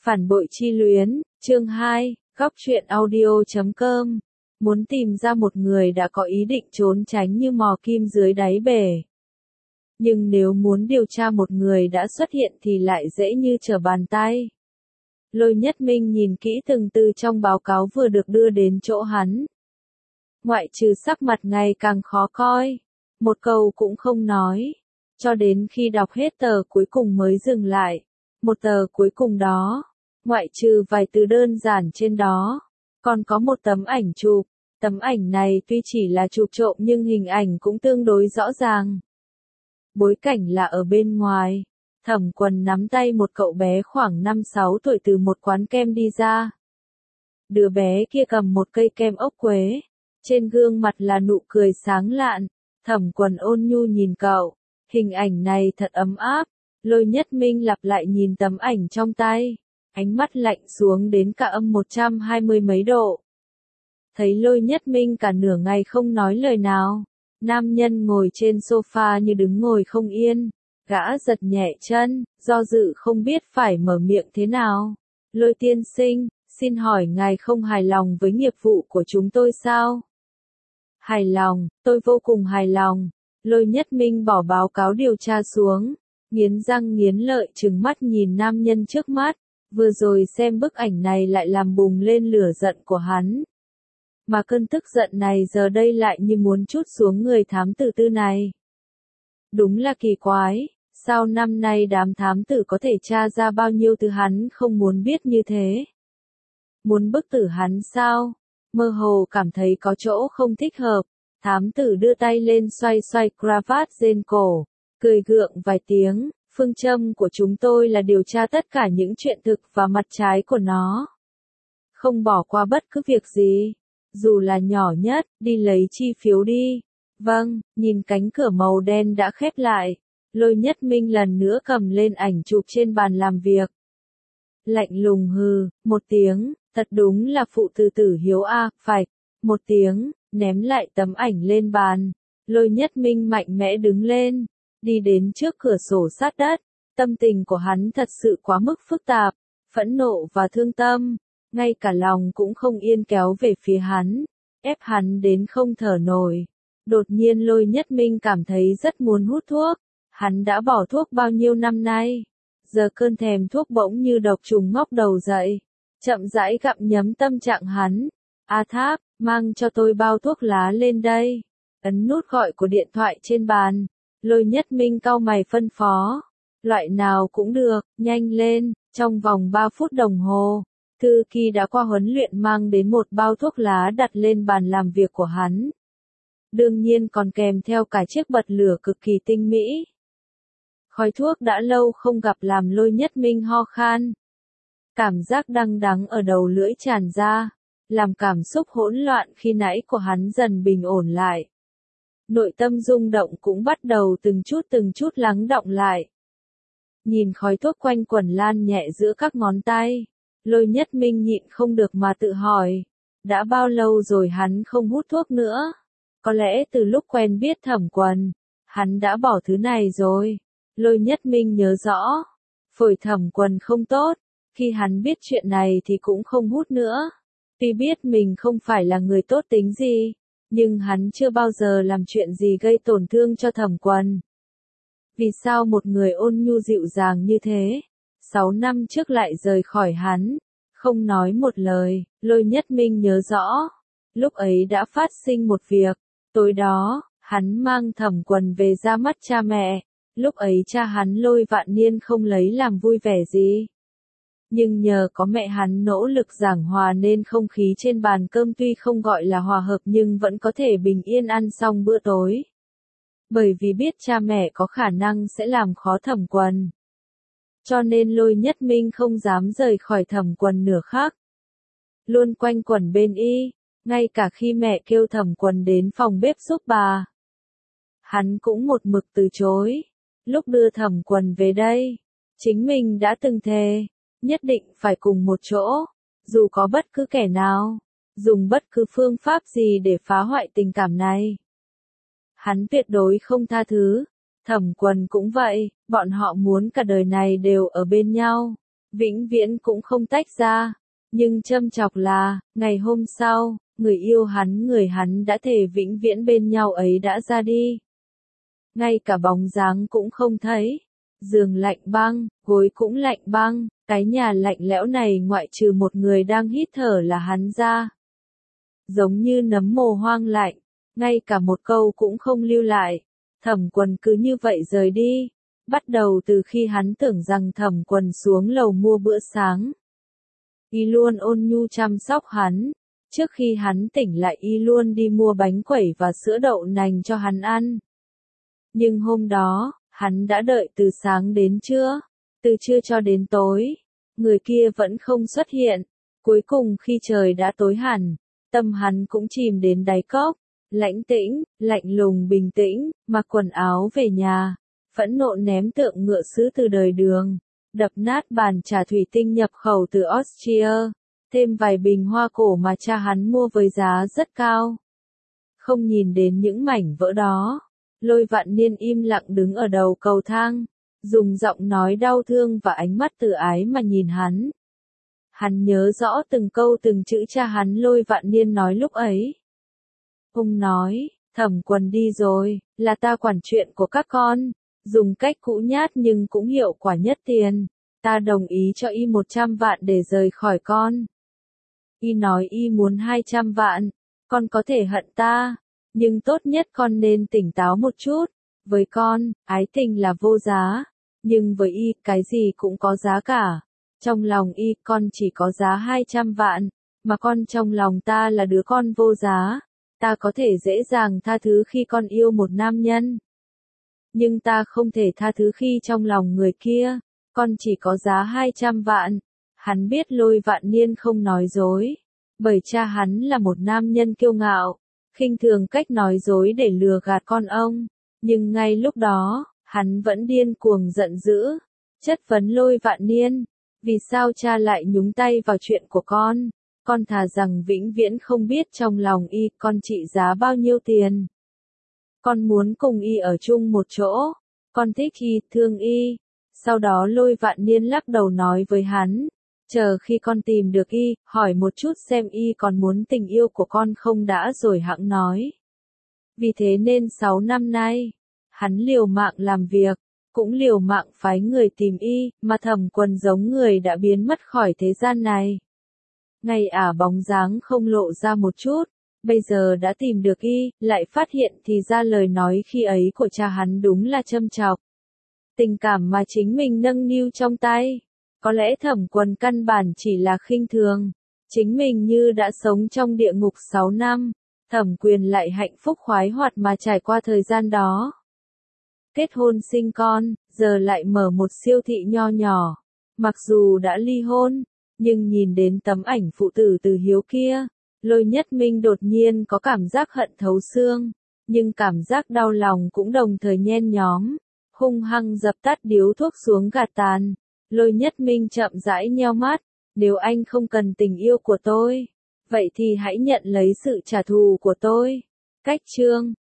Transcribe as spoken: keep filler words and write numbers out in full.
Phản bội chi luyến, chương hai, góc truyện audio chấm com. Muốn tìm ra một người đã có ý định trốn tránh như mò kim dưới đáy bể. Nhưng nếu muốn điều tra một người đã xuất hiện thì lại dễ như trở bàn tay. Lôi Nhất Minh nhìn kỹ từng từ trong báo cáo vừa được đưa đến chỗ hắn. Ngoại trừ sắc mặt ngày càng khó coi, một câu cũng không nói, cho đến khi đọc hết tờ cuối cùng mới dừng lại. Một tờ cuối cùng đó, ngoại trừ vài từ đơn giản trên đó, còn có một tấm ảnh chụp. Tấm ảnh này tuy chỉ là chụp trộm nhưng hình ảnh cũng tương đối rõ ràng. Bối cảnh là ở bên ngoài, Thẩm Quần nắm tay một cậu bé khoảng năm sáu tuổi từ một quán kem đi ra. Đứa bé kia cầm một cây kem ốc quế, trên gương mặt là nụ cười sáng lạn. Thẩm Quần ôn nhu nhìn cậu, hình ảnh này thật ấm áp. Lôi Nhất Minh lặp lại nhìn tấm ảnh trong tay, ánh mắt lạnh xuống đến cả âm một trăm hai mươi mấy độ. Thấy Lôi Nhất Minh cả nửa ngày không nói lời nào, nam nhân ngồi trên sofa như đứng ngồi không yên, gã giật nhẹ chân, do dự không biết phải mở miệng thế nào. Lôi tiên sinh, xin hỏi ngài không hài lòng với nghiệp vụ của chúng tôi sao? Hài lòng, tôi vô cùng hài lòng. Lôi Nhất Minh bỏ báo cáo điều tra xuống, nghiến răng nghiến lợi trừng mắt nhìn nam nhân trước mắt. Vừa rồi xem bức ảnh này lại làm bùng lên lửa giận của hắn. Mà cơn tức giận này giờ đây lại như muốn trút xuống người thám tử tư này. Đúng là kỳ quái, sao năm nay đám thám tử có thể tra ra bao nhiêu thứ hắn không muốn biết như thế? Muốn bức tử hắn sao? Mơ hồ cảm thấy có chỗ không thích hợp, thám tử đưa tay lên xoay xoay cravat trên cổ, cười gượng vài tiếng. Phương châm của chúng tôi là điều tra tất cả những chuyện thực và mặt trái của nó. Không bỏ qua bất cứ việc gì, dù là nhỏ nhất, đi lấy chi phiếu đi. Vâng, nhìn cánh cửa màu đen đã khép lại, Lôi Nhất Minh lần nữa cầm lên ảnh chụp trên bàn làm việc. Lạnh lùng hừ, một tiếng, thật đúng là phụ từ tử hiếu a, phải, một tiếng, ném lại tấm ảnh lên bàn. Lôi Nhất Minh mạnh mẽ đứng lên, đi đến trước cửa sổ sát đất. Tâm tình của hắn thật sự quá mức phức tạp, phẫn nộ và thương tâm, ngay cả lòng cũng không yên kéo về phía hắn, ép hắn đến không thở nổi. Đột nhiên Lôi Nhất Minh cảm thấy rất muốn hút thuốc, hắn đã bỏ thuốc bao nhiêu năm nay, giờ cơn thèm thuốc bỗng như độc trùng ngóc đầu dậy, chậm rãi gặm nhấm tâm trạng hắn. A Tháp, mang cho tôi bao thuốc lá lên đây. Ấn nút gọi của điện thoại trên bàn, Lôi Nhất Minh cau mày phân phó. Loại nào cũng được, nhanh lên. Trong vòng ba phút đồng hồ, Thư Kỳ đã qua huấn luyện mang đến một bao thuốc lá đặt lên bàn làm việc của hắn. Đương nhiên còn kèm theo cả chiếc bật lửa cực kỳ tinh mỹ. Khói thuốc đã lâu không gặp làm Lôi Nhất Minh ho khan. Cảm giác đắng đắng ở đầu lưỡi tràn ra, làm cảm xúc hỗn loạn khi nãy của hắn dần bình ổn lại. Nội tâm rung động cũng bắt đầu từng chút từng chút lắng đọng lại. Nhìn khói thuốc quanh quẩn lan nhẹ giữa các ngón tay, Lôi Nhất Minh nhịn không được mà tự hỏi, đã bao lâu rồi hắn không hút thuốc nữa? Có lẽ từ lúc quen biết Thẩm Quần, hắn đã bỏ thứ này rồi. Lôi Nhất Minh nhớ rõ, phổi Thẩm Quần không tốt, khi hắn biết chuyện này thì cũng không hút nữa. Tuy biết mình không phải là người tốt tính gì, nhưng hắn chưa bao giờ làm chuyện gì gây tổn thương cho Thẩm Quần. Vì sao một người ôn nhu dịu dàng như thế, sáu năm trước lại rời khỏi hắn, không nói một lời? Lôi Nhất Minh nhớ rõ, lúc ấy đã phát sinh một việc. Tối đó, hắn mang Thẩm Quần về ra mắt cha mẹ, lúc ấy cha hắn Lôi Vạn Niên không lấy làm vui vẻ gì. Nhưng nhờ có mẹ hắn nỗ lực giảng hòa nên không khí trên bàn cơm tuy không gọi là hòa hợp nhưng vẫn có thể bình yên ăn xong bữa tối. Bởi vì biết cha mẹ có khả năng sẽ làm khó Thẩm Quần, cho nên Lôi Nhất Minh không dám rời khỏi Thẩm Quần nửa khắc. Luôn quanh quẩn bên y, ngay cả khi mẹ kêu Thẩm Quần đến phòng bếp giúp bà, hắn cũng một mực từ chối. Lúc đưa Thẩm Quần về đây, chính mình đã từng thề, nhất định phải cùng một chỗ, dù có bất cứ kẻ nào, dùng bất cứ phương pháp gì để phá hoại tình cảm này. Hắn tuyệt đối không tha thứ. Thẩm Quần cũng vậy, bọn họ muốn cả đời này đều ở bên nhau. vĩnh viễn cũng không tách ra. Nhưng châm chọc là, ngày hôm sau, người yêu hắn người hắn đã thề vĩnh viễn bên nhau ấy đã ra đi. Ngay cả bóng dáng cũng không thấy. Giường lạnh băng, gối cũng lạnh băng, cái nhà lạnh lẽo này ngoại trừ một người đang hít thở là hắn ra. Giống như nấm mồ hoang lạnh, ngay cả một câu cũng không lưu lại. Thẩm Quần cứ như vậy rời đi. Bắt đầu từ khi hắn tưởng rằng Thẩm Quần xuống lầu mua bữa sáng. Y luôn ôn nhu chăm sóc hắn. Trước khi hắn tỉnh lại Y luôn đi mua bánh quẩy và sữa đậu nành cho hắn ăn. Nhưng hôm đó, hắn đã đợi từ sáng đến trưa, từ trưa cho đến tối. Người kia vẫn không xuất hiện. Cuối cùng khi trời đã tối hẳn, tâm hắn cũng chìm đến đáy cốc. Lãnh tĩnh, lạnh lùng bình tĩnh, mặc quần áo về nhà. Phẫn nộ ném tượng ngựa sứ từ đời Đường. Đập nát bàn trà thủy tinh nhập khẩu từ Austria. Thêm vài bình hoa cổ mà cha hắn mua với giá rất cao. Không nhìn đến những mảnh vỡ đó. Lôi Vạn Niên im lặng đứng ở đầu cầu thang. Dùng giọng nói đau thương và ánh mắt từ ái mà nhìn hắn. Hắn nhớ rõ từng câu từng chữ cha hắn Lôi Vạn Niên nói lúc ấy. Ông nói, Thẩm Quần đi rồi, là ta quản chuyện của các con. Dùng cách cũ nhát nhưng cũng hiệu quả nhất tiền. Ta đồng ý cho y một trăm vạn để rời khỏi con. Y nói y muốn hai trăm vạn. Con có thể hận ta. Nhưng tốt nhất con nên tỉnh táo một chút. Với con, ái tình là vô giá. Nhưng với y, cái gì cũng có giá cả. Trong lòng y, con chỉ có giá hai trăm vạn. Mà con trong lòng ta là đứa con vô giá. Ta có thể dễ dàng tha thứ khi con yêu một nam nhân. Nhưng ta không thể tha thứ khi trong lòng người kia, con chỉ có giá hai trăm vạn. Hắn biết Lôi Vạn Niên không nói dối. Bởi cha hắn là một nam nhân kiêu ngạo, khinh thường cách nói dối để lừa gạt con ông. Nhưng ngay lúc đó, hắn vẫn điên cuồng giận dữ. Chất vấn Lôi Vạn Niên. Vì sao cha lại nhúng tay vào chuyện của con? Con thà rằng vĩnh viễn không biết trong lòng y con trị giá bao nhiêu tiền. Con muốn cùng y ở chung một chỗ. Con thích y, thương y. Sau đó Lôi Vạn Niên lắc đầu nói với hắn. Chờ khi con tìm được y, hỏi một chút xem y còn muốn tình yêu của con không đã rồi hẵng nói. Vì thế nên sáu năm nay, hắn liều mạng làm việc, cũng liều mạng phái người tìm y, mà Thẩm Quần giống người đã biến mất khỏi thế gian này. Ngày ả bóng dáng không lộ ra một chút. Bây giờ đã tìm được y, lại phát hiện thì ra lời nói khi ấy của cha hắn đúng là châm chọc. Tình cảm mà chính mình nâng niu trong tay. Có lẽ Thẩm Quần căn bản chỉ là khinh thường. Chính mình như đã sống trong địa ngục sáu năm. Thẩm Quyền lại hạnh phúc khoái hoạt mà trải qua thời gian đó. Kết hôn sinh con, giờ lại mở một siêu thị nho nhỏ. Mặc dù đã ly hôn, nhưng nhìn đến tấm ảnh phụ tử từ hiếu kia. Lôi Nhất Minh đột nhiên có cảm giác hận thấu xương, nhưng cảm giác đau lòng cũng đồng thời nhen nhóm, hung hăng dập tắt điếu thuốc xuống gạt tàn. Lôi Nhất Minh chậm rãi nheo mắt, nếu anh không cần tình yêu của tôi, vậy thì hãy nhận lấy sự trả thù của tôi. Cách chương